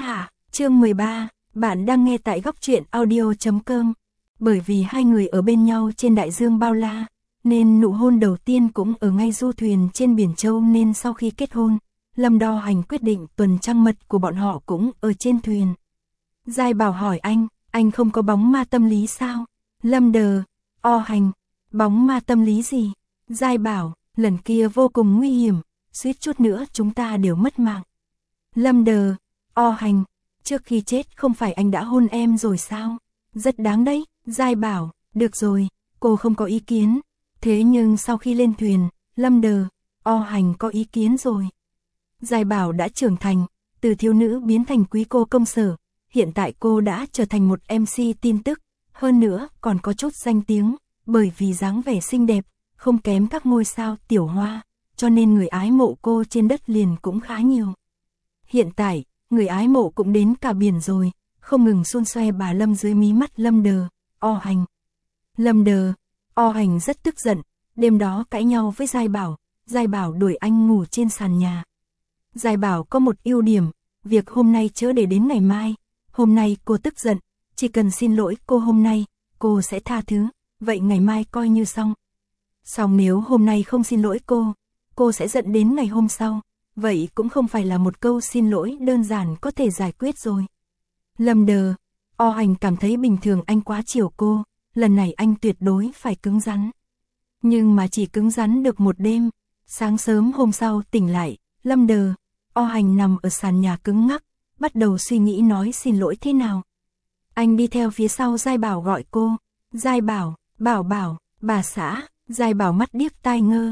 hạ, chương 13, bạn đang nghe tại góc truyện audio.com. Bởi vì hai người ở bên nhau trên đại dương bao la, nên nụ hôn đầu tiên cũng ở ngay du thuyền trên biển Châu, nên sau khi kết hôn, Lâm Đo Hành quyết định tuần trăng mật của bọn họ cũng ở trên thuyền. Giai Bảo hỏi anh không có bóng ma tâm lý sao? Lâm Đờ, Hành, bóng ma tâm lý gì? Giai Bảo, lần kia vô cùng nguy hiểm, suýt chút nữa chúng ta đều mất mạng. Lâm Đờ, Hành, trước khi chết không phải anh đã hôn em rồi sao? Rất đáng đấy. Giai Bảo, được rồi, cô không có ý kiến. Thế nhưng sau khi lên thuyền, Lâm Đờ, Hành có ý kiến rồi. Giai Bảo đã trưởng thành, từ thiếu nữ biến thành quý cô công sở. Hiện tại cô đã trở thành một MC tin tức, hơn nữa còn có chút danh tiếng, bởi vì dáng vẻ xinh đẹp, không kém các ngôi sao tiểu hoa, cho nên người ái mộ cô trên đất liền cũng khá nhiều. Hiện tại, người ái mộ cũng đến cả biển rồi, không ngừng xôn xoe bà Lâm dưới mí mắt Lâm Đờ, Hành. Lâm Đờ, Hành rất tức giận, đêm đó cãi nhau với Giai Bảo đuổi anh ngủ trên sàn nhà. Giai Bảo có một ưu điểm, việc hôm nay chớ để đến ngày mai. Hôm nay cô tức giận, chỉ cần xin lỗi cô hôm nay, cô sẽ tha thứ, vậy ngày mai coi như xong. Xong nếu hôm nay không xin lỗi cô sẽ giận đến ngày hôm sau, vậy cũng không phải là một câu xin lỗi đơn giản có thể giải quyết rồi. Lâm Đờ, Hành cảm thấy bình thường anh quá chiều cô, lần này anh tuyệt đối phải cứng rắn. Nhưng mà chỉ cứng rắn được một đêm, sáng sớm hôm sau tỉnh lại, Lâm Đờ, Hành nằm ở sàn nhà cứng ngắc, bắt đầu suy nghĩ nói xin lỗi thế nào. Anh đi theo phía sau Giai Bảo gọi cô, Giai Bảo, Bảo, bà xã. Giai Bảo mắt điếc tai ngơ,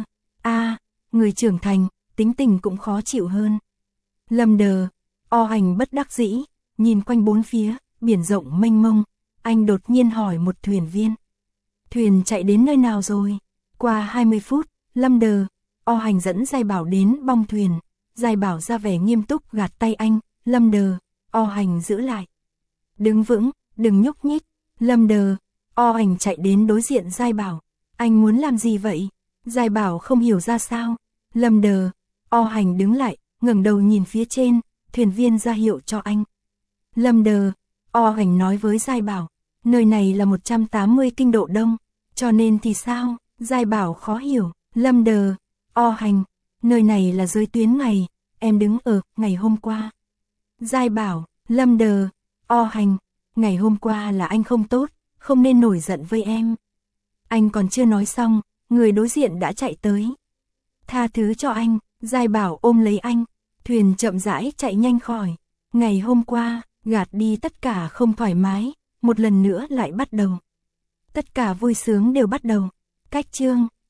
người trưởng thành, tính tình cũng khó chịu hơn. Lâm Đờ, Hành bất đắc dĩ, nhìn quanh bốn phía, biển rộng mênh mông, anh đột nhiên hỏi một thuyền viên. Thuyền chạy đến nơi nào rồi? Qua 20 phút, Lâm Đờ, Hành dẫn Giai Bảo đến bong thuyền. Giai Bảo ra vẻ nghiêm túc gạt tay anh, Lâm Đờ, Hành giữ lại. Đứng vững, đừng nhúc nhích. Lâm Đờ, Hành chạy đến đối diện Giai Bảo. Anh muốn làm gì vậy? Giai Bảo không hiểu ra sao. Lâm Đờ, Hành đứng lại, ngẩng đầu nhìn phía trên, thuyền viên ra hiệu cho anh. Lâm Đờ, Hành nói với Giai Bảo, nơi này là 180 kinh độ đông, cho nên thì sao? Giai Bảo khó hiểu. Lâm Đờ, Hành, nơi này là giới tuyến ngày, em đứng ở ngày hôm qua. Giai Bảo, Lâm Đờ, Hành, ngày hôm qua là anh không tốt, không nên nổi giận với em. Anh còn chưa nói xong, người đối diện đã chạy tới. Tha thứ cho anh. Giai Bảo ôm lấy anh, thuyền chậm rãi chạy nhanh khỏi. Ngày hôm qua, gạt đi tất cả không thoải mái, một lần nữa lại bắt đầu. Tất cả vui sướng đều bắt đầu. Cách chương